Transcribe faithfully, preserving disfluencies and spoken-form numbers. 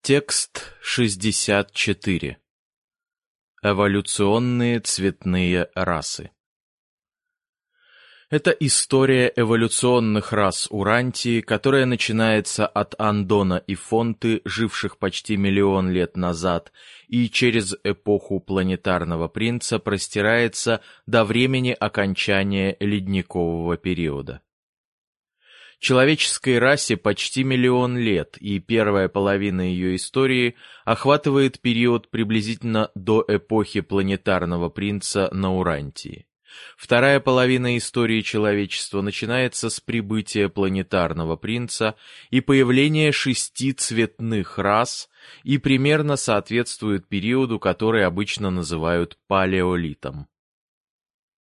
Текст шестьдесят четыре. Эволюционные цветные расы. Это история эволюционных рас Урантии, которая начинается от Андона и Фонты, живших почти миллион лет назад, и через эпоху планетарного принца простирается до времени окончания ледникового периода. Человеческой расе почти миллион лет, и первая половина ее истории охватывает период приблизительно до эпохи планетарного принца на Урантии. Вторая половина истории человечества начинается с прибытия планетарного принца и появления шести цветных рас и примерно соответствует периоду, который обычно называют палеолитом.